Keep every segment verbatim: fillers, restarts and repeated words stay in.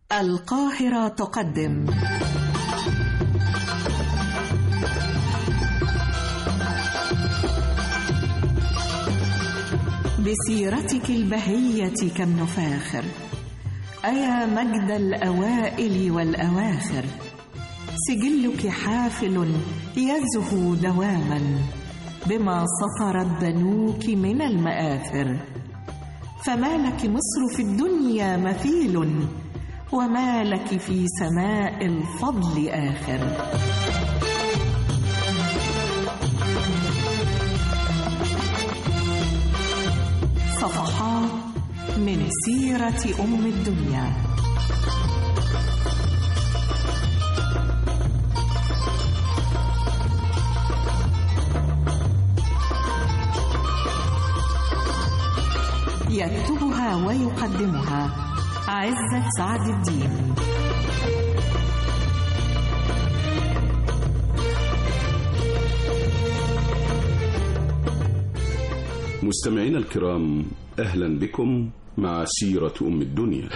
القاهرة تقدم بسيرتك البهية كم نفاخر، أيا مجد الأوائل والأواخر، سجلك حافل يزهو دواما بما سطرت بنوك من المآثر، فما لك مصر في الدنيا مثيل، وما لك في سماء الفضل آخر. صفحات من سيرة أم الدنيا. يكتبها ويقدمها عزت سعد الدين. مستمعينا الكرام، أهلا بكم مع سيرة أم الدنيا.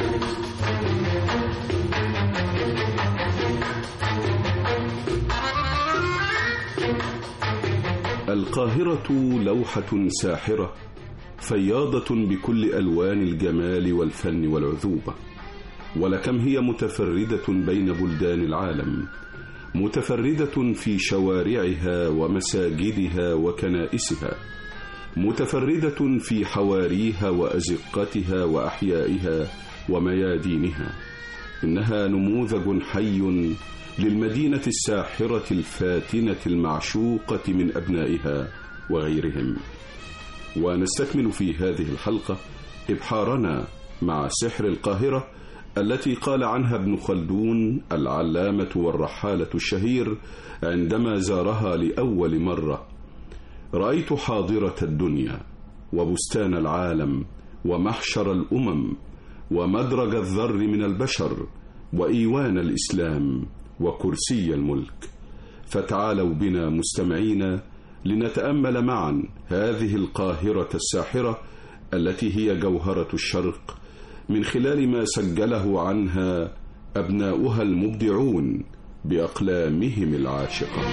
القاهرة لوحة ساحرة فياضة بكل ألوان الجمال والفن والعذوبة، ولكم هي متفردة بين بلدان العالم، متفردة في شوارعها ومساجدها وكنائسها، متفردة في حواريها وأزقتها وأحيائها وميادينها. إنها نموذج حي للمدينة الساحرة الفاتنة المعشوقة من أبنائها وغيرهم. ونستكمل في هذه الحلقة إبحارنا مع سحر القاهرة التي قال عنها ابن خلدون العلامة والرحالة الشهير عندما زارها لأول مرة: رأيت حاضرة الدنيا وبستان العالم ومحشر الأمم ومدرج الذر من البشر وإيوان الإسلام وكرسي الملك. فتعالوا بنا مستمعينا لنتأمل معا هذه القاهرة الساحرة التي هي جوهرة الشرق، من خلال ما سجله عنها أبناؤها المبدعون بأقلامهم العاشقة.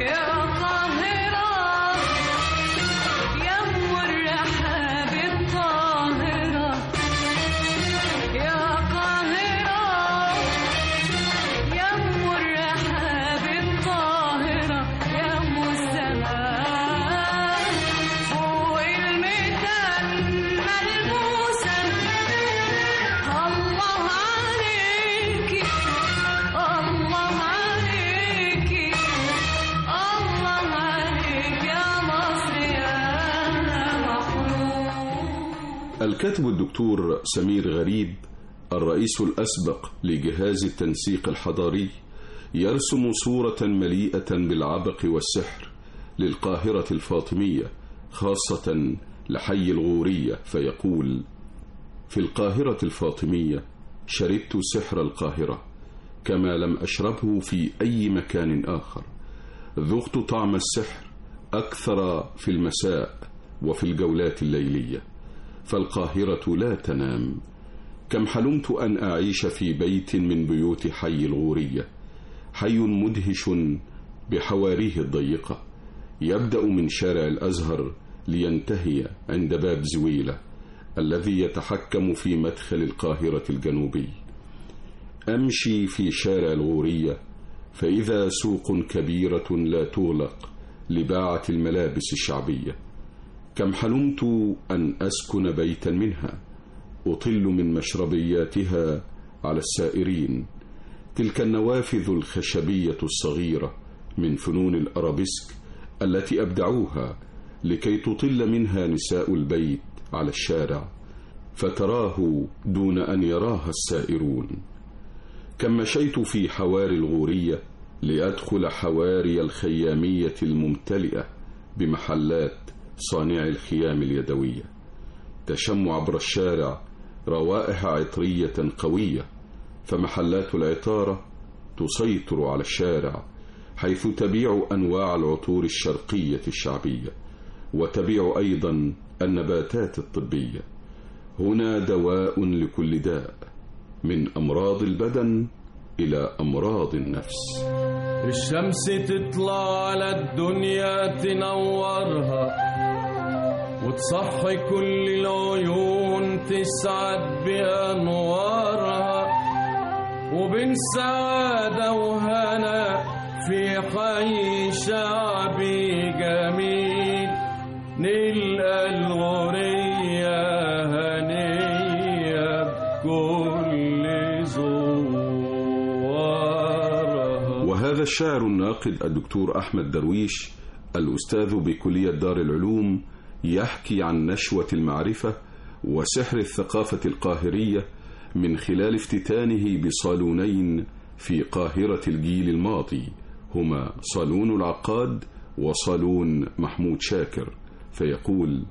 الكاتب الدكتور سمير غريب الرئيس الأسبق لجهاز التنسيق الحضاري يرسم صورة مليئة بالعبق والسحر للقاهرة الفاطمية، خاصة لحي الغورية، فيقول: في القاهرة الفاطمية شربت سحر القاهرة كما لم أشربه في أي مكان آخر. ذقت طعم السحر أكثر في المساء وفي الجولات الليلية، فالقاهرة لا تنام. كم حلمت أن أعيش في بيت من بيوت حي الغورية، حي مدهش بحواريه الضيقة، يبدأ من شارع الأزهر لينتهي عند باب زويلة الذي يتحكم في مدخل القاهرة الجنوبي. أمشي في شارع الغورية فإذا سوق كبيرة لا تغلق لباعة الملابس الشعبية. كم حلمت أن أسكن بيتا منها أطل من مشربياتها على السائرين، تلك النوافذ الخشبية الصغيرة من فنون الأرابيسك التي أبدعوها لكي تطل منها نساء البيت على الشارع فتراه دون أن يراها السائرون. كم مشيت في حواري الغورية لأدخل حواري الخيامية الممتلئة بمحلات صانع الخيام اليدوية، تشم عبر الشارع روائح عطرية قوية، فمحلات العطارة تسيطر على الشارع، حيث تبيع أنواع العطور الشرقية الشعبية، وتبيع أيضا النباتات الطبية. هنا دواء لكل داء، من أمراض البدن إلى أمراض النفس. الشمس تطلع على الدنيا تنورها وتصحي كل العيون تسعد بأنوارها، وبين سعادة وهنا في حي شعبي جميل نلقى الغرية هنية بكل زوارها. وهذا الشاعر الناقد الدكتور أحمد درويش الأستاذ بكلية دار العلوم يحكي عن نشوة المعرفة وسحر الثقافة القاهرية من خلال افتتانه بصالونين في قاهرة الجيل الماضي، هما صالون العقاد وصالون محمود شاكر، فيقول: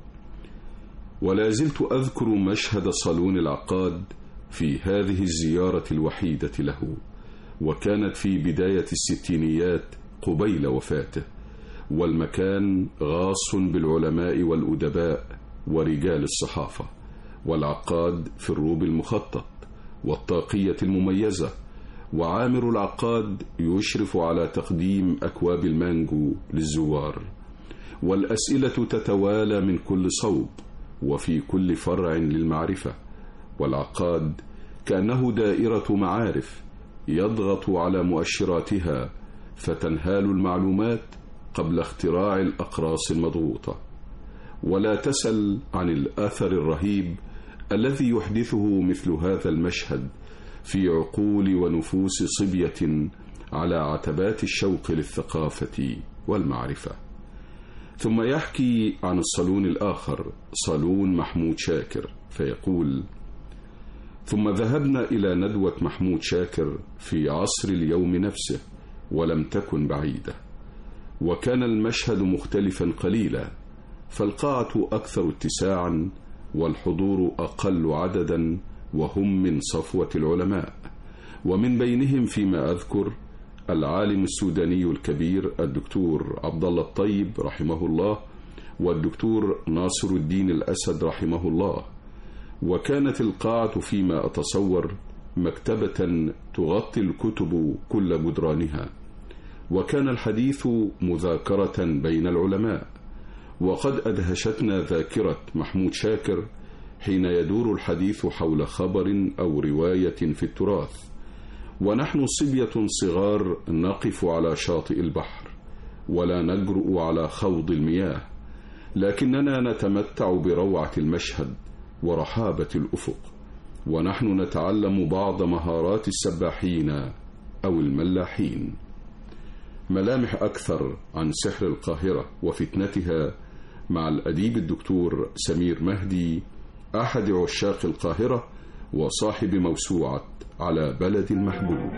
ولا زلت أذكر مشهد صالون العقاد في هذه الزيارة الوحيدة له، وكانت في بداية الستينيات قبيل وفاته، والمكان غاص بالعلماء والأدباء ورجال الصحافة، والعقاد في الروب المخطط والطاقية المميزة، وعامر العقاد يشرف على تقديم أكواب المانجو للزوار، والأسئلة تتوالى من كل صوب وفي كل فرع للمعرفة، والعقاد كأنه دائرة معارف يضغط على مؤشراتها فتنهال المعلومات قبل اختراع الأقراص المضغوطة. ولا تسل عن الأثر الرهيب الذي يحدثه مثل هذا المشهد في عقول ونفوس صبية على عتبات الشوق للثقافة والمعرفة. ثم يحكي عن الصالون الآخر صالون محمود شاكر، فيقول: ثم ذهبنا إلى ندوة محمود شاكر في عصر اليوم نفسه ولم تكن بعيدة، وكان المشهد مختلفا قليلا، فالقاعة أكثر اتساعا والحضور أقل عددا، وهم من صفوة العلماء، ومن بينهم فيما أذكر العالم السوداني الكبير الدكتور عبد الله الطيب رحمه الله، والدكتور ناصر الدين الأسد رحمه الله. وكانت القاعة فيما أتصور مكتبة تغطي الكتب كل جدرانها، وكان الحديث مذاكرة بين العلماء. وقد أدهشتنا ذاكرة محمود شاكر حين يدور الحديث حول خبر أو رواية في التراث، ونحن صبية صغار نقف على شاطئ البحر ولا نجرؤ على خوض المياه، لكننا نتمتع بروعة المشهد ورحابة الأفق، ونحن نتعلم بعض مهارات السباحين أو الملاحين. ملامح أكثر عن سحر القاهرة وفتنتها مع الأديب الدكتور سمير مهدي، أحد عشاق القاهرة وصاحب موسوعة على بلد المحبوب.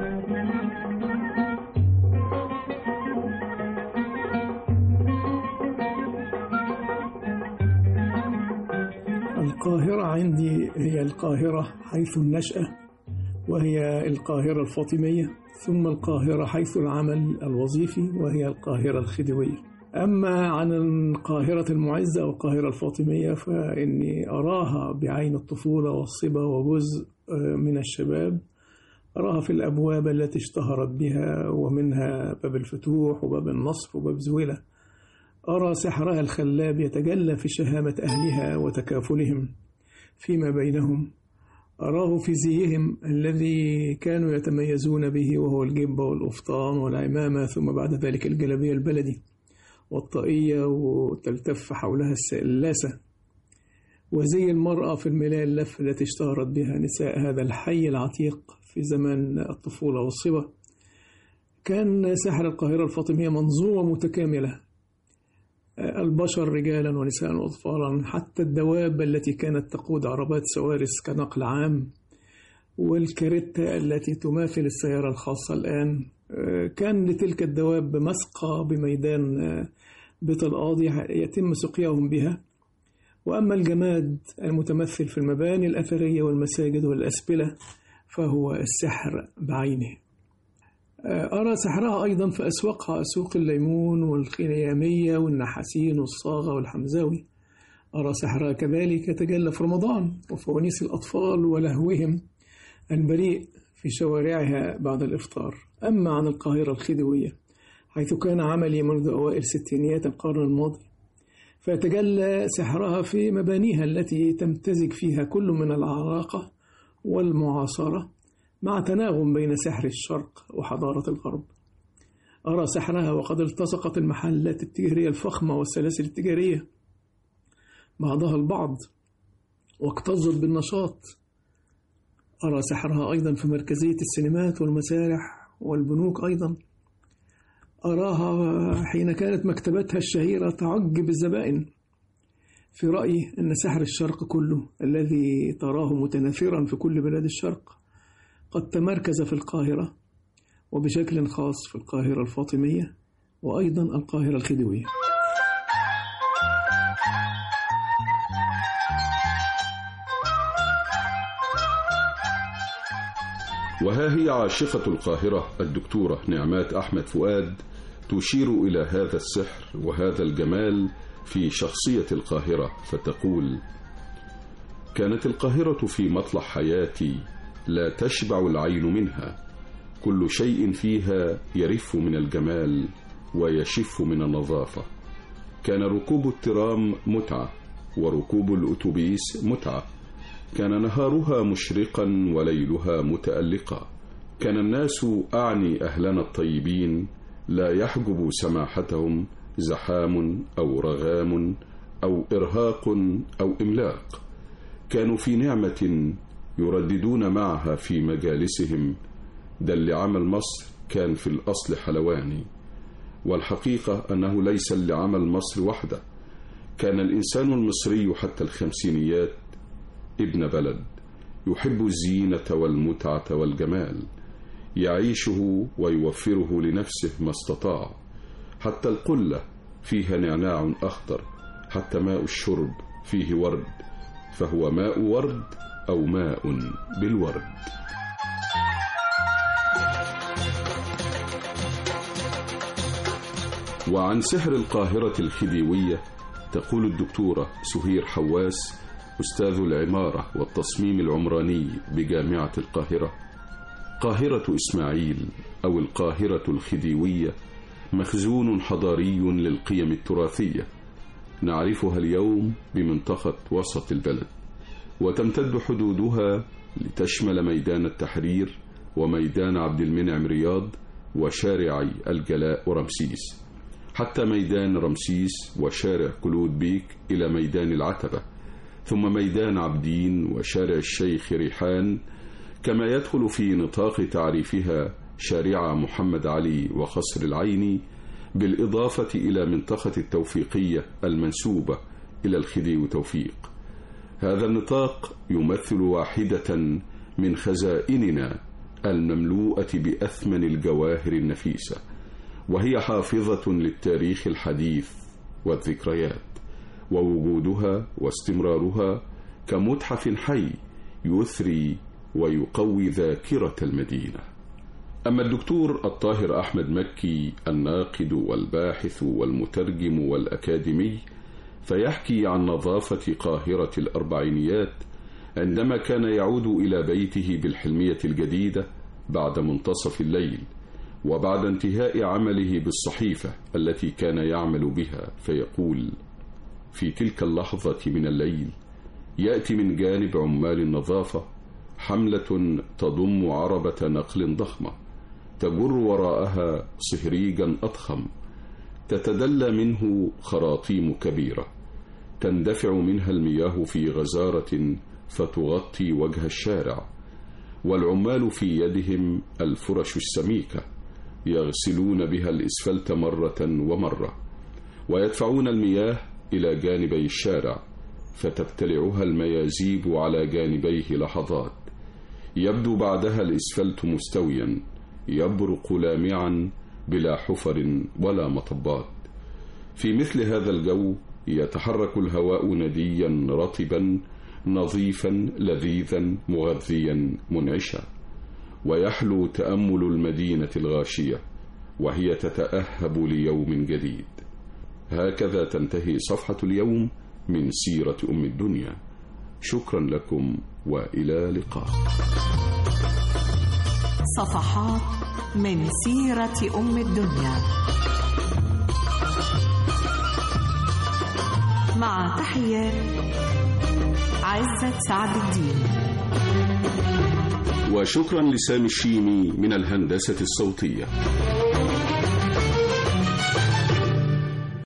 القاهرة عندي هي القاهرة حيث النشأة، وهي القاهرة الفاطمية، ثم القاهرة حيث العمل الوظيفي وهي القاهرة الخديوية. أما عن القاهرة المعزة أو القاهرة الفاطمية فإني أراها بعين الطفولة والصبا وجزء من الشباب، أراها في الأبواب التي اشتهرت بها، ومنها باب الفتوح وباب النصر وباب زويلة. أرى سحرها الخلاب يتجلى في شهامة أهلها وتكافلهم فيما بينهم. أراه في زيهم الذي كانوا يتميزون به، وهو الجبة والقفطان والعمامة، ثم بعد ذلك الجلابية البلدي والطاقية وتلتف حولها اللاسة، وزي المرأة في الملاية اللفة التي اشتهرت بها نساء هذا الحي العتيق في زمن الطفولة والصبا. كان سحر القاهرة الفاطمية منظومة متكاملة، البشر رجالا ونساء وأطفالا، حتى الدواب التي كانت تقود عربات سوارس كنقل عام، والكاريتا التي تماثل السيارة الخاصة الآن. كان لتلك الدواب مسقى بميدان بيت القاضي يتم سقياهم بها. وأما الجماد المتمثل في المباني الأثرية والمساجد والأسبلة فهو السحر بعينه. أرى سحرها أيضا في أسواقها، أسواق الليمون والخيامية والنحاسين والصاغة والحمزاوي. أرى سحرها كذلك يتجلى في رمضان وفوانيس الأطفال ولهوهم البريء في شوارعها بعد الإفطار. أما عن القاهرة الخديوية حيث كان عملي منذ أوائل ستينيات القرن الماضي، فيتجلى سحرها في مبانيها التي تمتزج فيها كل من العراقة والمعاصرة مع تناغم بين سحر الشرق وحضارة الغرب. أرى سحرها وقد التصقت المحلات التجارية الفخمة والسلاسل التجارية بعضها البعض واكتظت بالنشاط. أرى سحرها أيضا في مركزية السينمات والمسارح والبنوك أيضا. أراها حين كانت مكتبتها الشهيرة تعج بالزبائن. في رأيي أن سحر الشرق كله الذي تراه متناثرا في كل بلاد الشرق قد تمركز في القاهرة، وبشكل خاص في القاهرة الفاطمية وأيضا القاهرة الخديوية. وها هي عاشقة القاهرة الدكتورة نعمات أحمد فؤاد تشير إلى هذا السحر وهذا الجمال في شخصية القاهرة، فتقول: كانت القاهرة في مطلع حياتي لا تشبع العين منها، كل شيء فيها يرف من الجمال ويشف من النظافة. كان ركوب الترام متعة وركوب الأتوبيس متعة، كان نهارها مشرقا وليلها متألقا، كان الناس أعني أهلنا الطيبين لا يحجب سماحتهم زحام أو رغام أو إرهاق أو إملاق، كانوا في نعمة يرددون معها في مجالسهم: ده اللي عمل مصر كان في الأصل حلواني. والحقيقة أنه ليس اللي عمل مصر وحده، كان الإنسان المصري حتى الخمسينيات ابن بلد يحب الزينة والمتعة والجمال، يعيشه ويوفره لنفسه ما استطاع، حتى القلة فيها نعناع أخضر، حتى ماء الشرب فيه ورد، فهو ماء ورد أو ماء بالورد. وعن سحر القاهرة الخديوية تقول الدكتورة سهير حواس أستاذ العمارة والتصميم العمراني بجامعة القاهرة: قاهرة إسماعيل أو القاهرة الخديوية مخزون حضاري للقيم التراثية، نعرفها اليوم بمنطقة وسط البلد، وتمتد حدودها لتشمل ميدان التحرير وميدان عبد المنعم رياض وشارعي الجلاء ورمسيس، حتى ميدان رمسيس وشارع كلود بيك إلى ميدان العتبة، ثم ميدان عبدين وشارع الشيخ ريحان، كما يدخل في نطاق تعريفها شارع محمد علي وقصر العيني، بالإضافة إلى منطقة التوفيقية المنسوبة إلى الخديوي توفيق. هذا النطاق يمثل واحدة من خزائننا المملوءة بأثمن الجواهر النفيسة، وهي حافظة للتاريخ الحديث والذكريات، ووجودها واستمرارها كمتحف حي يثري ويقوي ذاكرة المدينة. أما الدكتور الطاهر أحمد مكي الناقد والباحث والمترجم والأكاديمي فيحكي عن نظافة قاهرة الأربعينيات عندما كان يعود إلى بيته بالحلمية الجديدة بعد منتصف الليل وبعد انتهاء عمله بالصحيفة التي كان يعمل بها، فيقول: في تلك اللحظة من الليل يأتي من جانب عمال النظافة حملة تضم عربة نقل ضخمة تجر وراءها صهريجا أضخم، تتدلى منه خراطيم كبيرة، تندفع منها المياه في غزارة فتغطي وجه الشارع، والعمال في يدهم الفرش السميكة يغسلون بها الإسفلت مرة ومرة، ويدفعون المياه إلى جانبي الشارع فتبتلعها الميازيب على جانبيه لحظات، يبدو بعدها الإسفلت مستويا يبرق لامعا بلا حفر ولا مطبات. في مثل هذا الجو يتحرك الهواء نديا رطبا نظيفا لذيذا مغذيا منعشا، ويحلو تأمل المدينة الغاشية وهي تتأهب ليوم جديد. هكذا تنتهي صفحة اليوم من سيرة أم الدنيا. شكرا لكم وإلى اللقاء. صفحات من سيرة أم الدنيا، مع تحيات عزت سعد الدين. وشكرا لسامي الشيمي من الهندسة الصوتية.